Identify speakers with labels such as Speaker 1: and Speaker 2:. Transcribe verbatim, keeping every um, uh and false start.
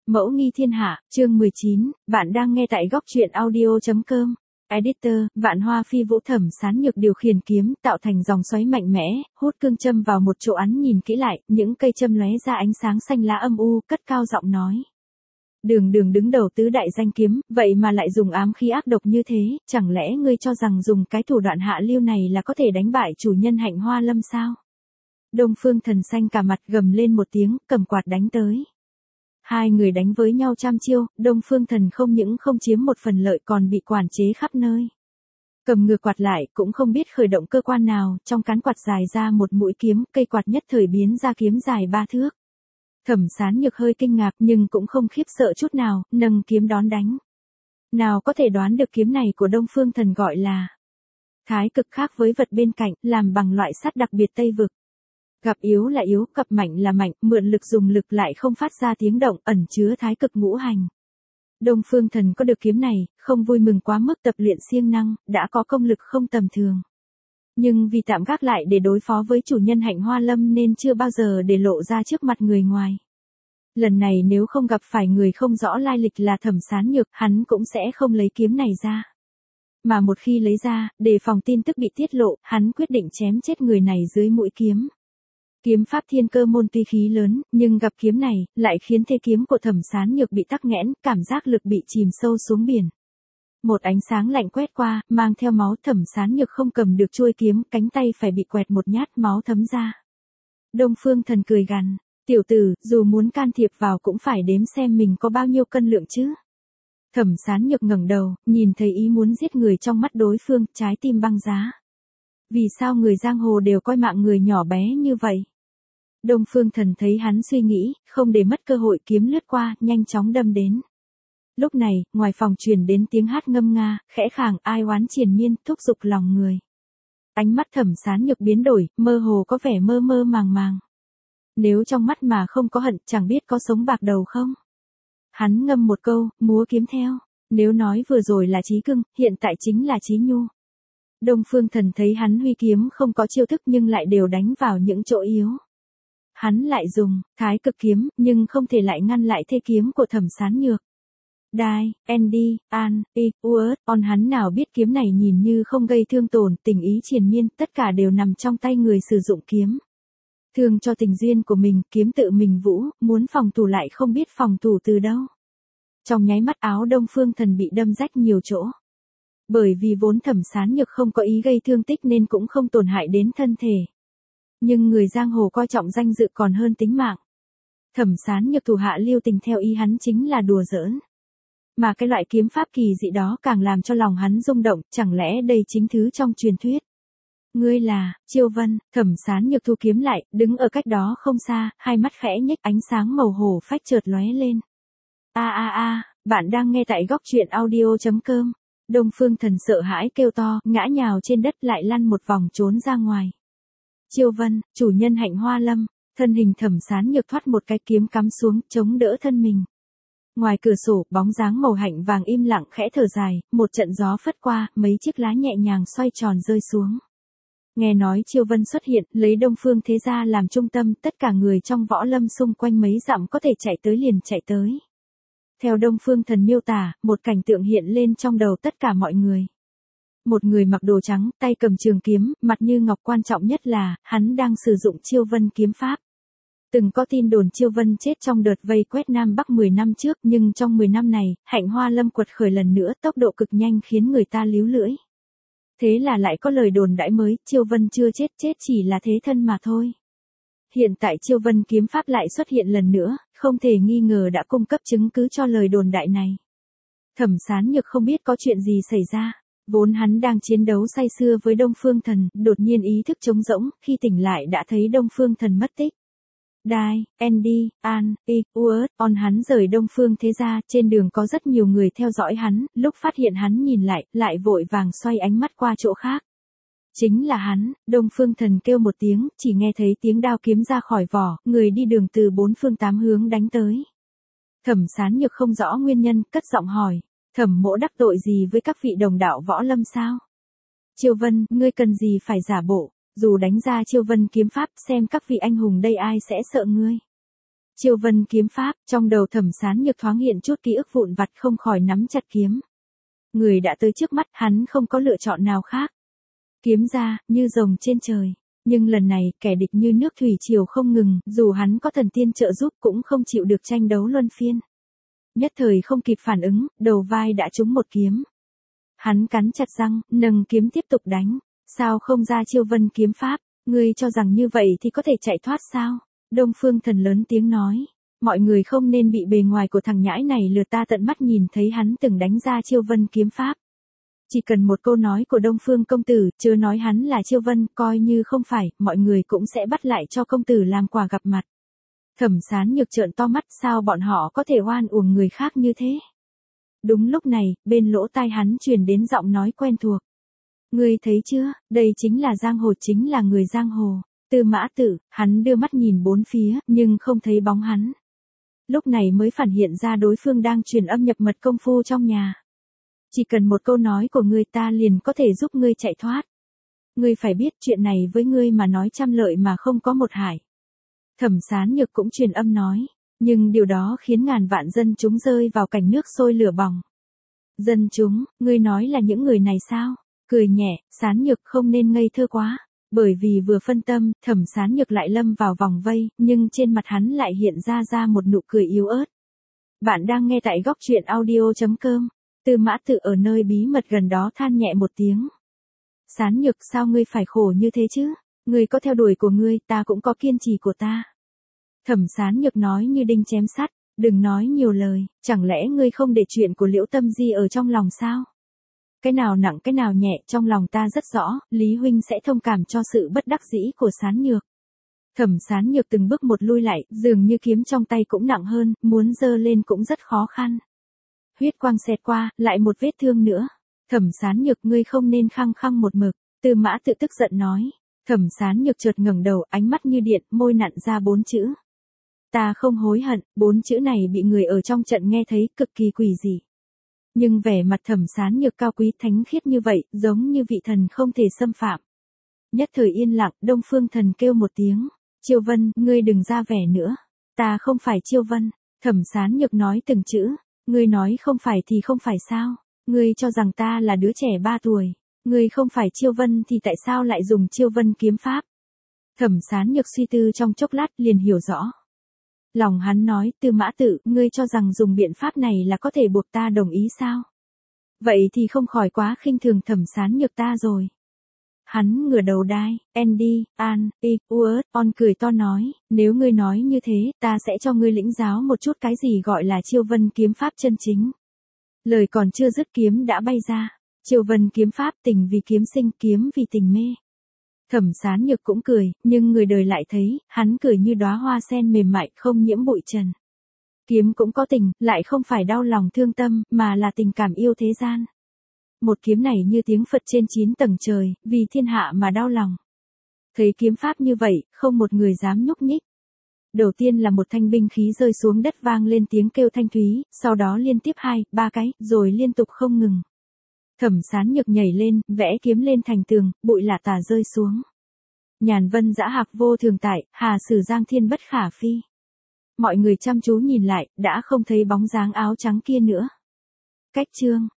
Speaker 1: Mẫu nghi thiên hạ, chương mười chín, bạn đang nghe tại góc truyện audio.com. Editor, Vạn Hoa Phi Vũ Thẩm Sán Nhược điều khiển kiếm, tạo thành dòng xoáy mạnh mẽ, hút cương châm vào một chỗ án nhìn kỹ lại, những cây châm lóe ra ánh sáng xanh lá âm u, cất cao giọng nói. Đường đường đứng đầu tứ đại danh kiếm, vậy mà lại dùng ám khí ác độc như thế, chẳng lẽ ngươi cho rằng dùng cái thủ đoạn hạ lưu này là có thể đánh bại chủ nhân Hạnh Hoa Lâm sao? Đông Phương Thần xanh cả mặt gầm lên một tiếng, cầm quạt đánh tới. Hai người đánh với nhau trăm chiêu, Đông Phương Thần không những không chiếm một phần lợi còn bị quản chế khắp nơi. Cầm ngược quạt lại cũng không biết khởi động cơ quan nào, trong cán quạt dài ra một mũi kiếm, cây quạt nhất thời biến ra kiếm dài ba thước. Thẩm Sán Nhược hơi kinh ngạc nhưng cũng không khiếp sợ chút nào, nâng kiếm đón đánh. Nào có thể đoán được kiếm này của Đông Phương Thần gọi là thái cực, khác với vật bên cạnh, làm bằng loại sắt đặc biệt Tây Vực. Gặp yếu là yếu, gặp mạnh là mạnh, mượn lực dùng lực lại không phát ra tiếng động, ẩn chứa thái cực ngũ hành. Đông Phương Thần có được kiếm này, không vui mừng quá mức, tập luyện siêng năng, đã có công lực không tầm thường. Nhưng vì tạm gác lại để đối phó với chủ nhân Hạnh Hoa Lâm nên chưa bao giờ để lộ ra trước mặt người ngoài. Lần này nếu không gặp phải người không rõ lai lịch là Thẩm Sán Nhược, hắn cũng sẽ không lấy kiếm này ra. Mà một khi lấy ra, đề phòng tin tức bị tiết lộ, hắn quyết định chém chết người này dưới mũi kiếm. Kiếm pháp Thiên Cơ môn tuy khí lớn, nhưng gặp kiếm này, lại khiến thế kiếm của Thẩm Sán Nhược bị tắc nghẽn, cảm giác lực bị chìm sâu xuống biển. Một ánh sáng lạnh quét qua, mang theo máu, Thẩm Sán Nhược không cầm được chuôi kiếm, cánh tay phải bị quẹt một nhát, máu thấm ra. Đông Phương Thần cười gằn, tiểu tử, dù muốn can thiệp vào cũng phải đếm xem mình có bao nhiêu cân lượng chứ. Thẩm Sán Nhược ngẩng đầu, nhìn thấy ý muốn giết người trong mắt đối phương, trái tim băng giá. Vì sao người giang hồ đều coi mạng người nhỏ bé như vậy? Đông Phương Thần thấy hắn suy nghĩ, không để mất cơ hội, kiếm lướt qua, nhanh chóng đâm đến. Lúc này, ngoài phòng truyền đến tiếng hát ngâm nga, khẽ khàng, ai oán triền miên, thúc giục lòng người. Ánh mắt Thẩm Sán Nhược biến đổi, mơ hồ có vẻ mơ mơ màng màng. Nếu trong mắt mà không có hận, chẳng biết có sống bạc đầu không? Hắn ngâm một câu, múa kiếm theo. Nếu nói vừa rồi là Chí Cưng, hiện tại chính là Chí Nhu. Đông Phương Thần thấy hắn huy kiếm không có chiêu thức nhưng lại đều đánh vào những chỗ yếu. Hắn lại dùng thái cực kiếm, nhưng không thể lại ngăn lại thế kiếm của Thẩm Sán Nhược. Đai, Andy, An, I, Uert, on hắn nào biết kiếm này nhìn như không gây thương tổn, tình ý triền miên, tất cả đều nằm trong tay người sử dụng kiếm. Thương cho tình duyên của mình, kiếm tự mình vũ, muốn phòng thủ lại không biết phòng thủ từ đâu. Trong nháy mắt áo Đông Phương Thần bị đâm rách nhiều chỗ. Bởi vì vốn Thẩm Sán Nhược không có ý gây thương tích nên cũng không tổn hại đến thân thể. Nhưng người giang hồ coi trọng danh dự còn hơn tính mạng. Thẩm Sán Nhược thủ hạ lưu tình theo ý hắn chính là đùa giỡn. Mà cái loại kiếm pháp kỳ dị đó càng làm cho lòng hắn rung động, chẳng lẽ đây chính thứ trong truyền thuyết. Ngươi là, Chiêu Vân, Thẩm Sán Nhược thu kiếm lại, đứng ở cách đó không xa, hai mắt khẽ nhếch, ánh sáng màu hổ phách chợt lóe lên. A a a, bạn đang nghe tại góc truyện audio.com. Đông Phương Thần sợ hãi kêu to, ngã nhào trên đất lại lăn một vòng trốn ra ngoài. Chiêu Vân, chủ nhân Hạnh Hoa Lâm, thân hình Thẩm Sán Nhược thoát một cái kiếm cắm xuống, chống đỡ thân mình. Ngoài cửa sổ, bóng dáng màu hạnh vàng im lặng khẽ thở dài, một trận gió phất qua, mấy chiếc lá nhẹ nhàng xoay tròn rơi xuống. Nghe nói Chiêu Vân xuất hiện, lấy Đông Phương thế gia làm trung tâm, tất cả người trong võ lâm xung quanh mấy dặm có thể chạy tới liền chạy tới. Theo Đông Phương Thần miêu tả, một cảnh tượng hiện lên trong đầu tất cả mọi người. Một người mặc đồ trắng, tay cầm trường kiếm, mặt như ngọc, quan trọng nhất là, hắn đang sử dụng Chiêu Vân kiếm pháp. Từng có tin đồn Chiêu Vân chết trong đợt vây quét Nam Bắc mười năm trước, nhưng trong mười năm này, Hạnh Hoa Lâm quật khởi lần nữa, tốc độ cực nhanh khiến người ta líu lưỡi. Thế là lại có lời đồn đãi mới, Chiêu Vân chưa chết, chết chỉ là thế thân mà thôi. Hiện tại Chiêu Vân kiếm pháp lại xuất hiện lần nữa, không thể nghi ngờ đã cung cấp chứng cứ cho lời đồn đại này. Thẩm Sán Nhược không biết có chuyện gì xảy ra. Vốn hắn đang chiến đấu say sưa với Đông Phương Thần, đột nhiên ý thức trống rỗng, khi tỉnh lại đã thấy Đông Phương Thần mất tích. Đai, Andy, An, I, Uert, on hắn rời Đông Phương thế gia, trên đường có rất nhiều người theo dõi hắn, lúc phát hiện hắn nhìn lại, lại vội vàng xoay ánh mắt qua chỗ khác. Chính là hắn, Đông Phương Thần kêu một tiếng, chỉ nghe thấy tiếng đao kiếm ra khỏi vỏ, người đi đường từ bốn phương tám hướng đánh tới. Thẩm Sán Nhược không rõ nguyên nhân, cất giọng hỏi, Thẩm mỗ đắc tội gì với các vị đồng đạo võ lâm sao? Chiêu Vân, ngươi cần gì phải giả bộ, dù đánh ra Chiêu Vân kiếm pháp xem các vị anh hùng đây ai sẽ sợ ngươi. Chiêu vân kiếm pháp, trong đầu Thẩm Sán Nhược thoáng hiện chút ký ức vụn vặt không khỏi nắm chặt kiếm. Người đã tới trước mắt, hắn không có lựa chọn nào khác. Kiếm ra, như rồng trên trời. Nhưng lần này, kẻ địch như nước thủy triều không ngừng, dù hắn có thần tiên trợ giúp cũng không chịu được tranh đấu luân phiên. Nhất thời không kịp phản ứng, đầu vai đã trúng một kiếm. Hắn cắn chặt răng, nâng kiếm tiếp tục đánh. Sao không ra chiêu vân kiếm pháp, ngươi cho rằng như vậy thì có thể chạy thoát sao? Đông Phương Thần lớn tiếng nói. Mọi người không nên bị bề ngoài của thằng nhãi này lừa, ta tận mắt nhìn thấy hắn từng đánh ra chiêu vân kiếm pháp. Chỉ cần một câu nói của Đông Phương công tử, chưa nói hắn là chiêu vân, coi như không phải, mọi người cũng sẽ bắt lại cho công tử làm quà gặp mặt. Thẩm Sán Nhược trợn to mắt, sao bọn họ có thể oan uổng người khác như thế? Đúng lúc này, bên lỗ tai hắn truyền đến giọng nói quen thuộc. Ngươi thấy chưa, đây chính là giang hồ, chính là người giang hồ. Tư Mã Tử, hắn đưa mắt nhìn bốn phía, nhưng không thấy bóng hắn. Lúc này mới phản hiện ra đối phương đang truyền âm nhập mật công phu trong nhà. Chỉ cần một câu nói của ngươi ta liền có thể giúp ngươi chạy thoát. Ngươi phải biết chuyện này với ngươi mà nói trăm lợi mà không có một hại. Thẩm Sán Nhược cũng truyền âm nói, nhưng điều đó khiến ngàn vạn dân chúng rơi vào cảnh nước sôi lửa bỏng. Dân chúng, ngươi nói là những người này sao? Cười nhẹ, Sán Nhược không nên ngây thơ quá. Bởi vì vừa phân tâm, Thẩm Sán Nhược lại lâm vào vòng vây, nhưng trên mặt hắn lại hiện ra ra một nụ cười yếu ớt. Bạn đang nghe tại góc truyện audio chấm com. Tư Mã Tự ở nơi bí mật gần đó than nhẹ một tiếng. Sán Nhược, sao ngươi phải khổ như thế chứ? Ngươi có theo đuổi của ngươi, ta cũng có kiên trì của ta. Thẩm Sán Nhược nói như đinh chém sắt, đừng nói nhiều lời, chẳng lẽ ngươi không để chuyện của Liễu Tâm Di ở trong lòng sao? Cái nào nặng cái nào nhẹ, trong lòng ta rất rõ, Lý huynh sẽ thông cảm cho sự bất đắc dĩ của Sán Nhược. Thẩm Sán Nhược từng bước một lui lại, dường như kiếm trong tay cũng nặng hơn, muốn giơ lên cũng rất khó khăn. Huyết quang xẹt qua, lại một vết thương nữa. Thẩm Sán Nhược, ngươi không nên khăng khăng một mực. Tư Mã Tự tức giận nói. Thẩm Sán Nhược chợt ngẩng đầu, ánh mắt như điện, môi nặn ra bốn chữ. Ta không hối hận. Bốn chữ này bị người ở trong trận nghe thấy, cực kỳ quỷ dị. Nhưng vẻ mặt Thẩm Sán Nhược cao quý thánh khiết như vậy, giống như vị thần không thể xâm phạm. Nhất thời yên lặng, Đông Phương Thần kêu một tiếng. Chiêu Vân, ngươi đừng ra vẻ nữa. Ta không phải Chiêu Vân. Thẩm Sán Nhược nói từng chữ. Ngươi nói không phải thì không phải sao? Ngươi cho rằng ta là đứa trẻ ba tuổi. Ngươi không phải Chiêu Vân thì tại sao lại dùng Chiêu Vân kiếm pháp? Thẩm Sán Nhược suy tư trong chốc lát liền hiểu rõ. Lòng hắn nói, Tư Mã Tự, ngươi cho rằng dùng biện pháp này là có thể buộc ta đồng ý sao? Vậy thì không khỏi quá khinh thường Thẩm Sán Nhược ta rồi. Hắn ngửa đầu đai, Andy, An, I, Uert, On cười to nói, nếu ngươi nói như thế, ta sẽ cho ngươi lĩnh giáo một chút cái gì gọi là Chiêu Vân kiếm pháp chân chính. Lời còn chưa dứt kiếm đã bay ra. Chiêu Vân kiếm pháp, tình vì kiếm sinh, kiếm vì tình mê. Thẩm Sán Nhược cũng cười, nhưng người đời lại thấy, hắn cười như đóa hoa sen mềm mại, không nhiễm bụi trần. Kiếm cũng có tình, lại không phải đau lòng thương tâm, mà là tình cảm yêu thế gian. Một kiếm này như tiếng Phật trên chín tầng trời, vì thiên hạ mà đau lòng. Thấy kiếm pháp như vậy, không một người dám nhúc nhích. Đầu tiên là một thanh binh khí rơi xuống đất vang lên tiếng kêu thanh thúy, sau đó liên tiếp hai, ba cái, rồi liên tục không ngừng. Thẩm Sán Nhược nhảy lên, vẽ kiếm lên thành tường, bụi lả tả rơi xuống. Nhàn vân dã hạc vô thường tại, hà sử giang thiên bất khả phi. Mọi người chăm chú nhìn lại, đã không thấy bóng dáng áo trắng kia nữa. Cách chương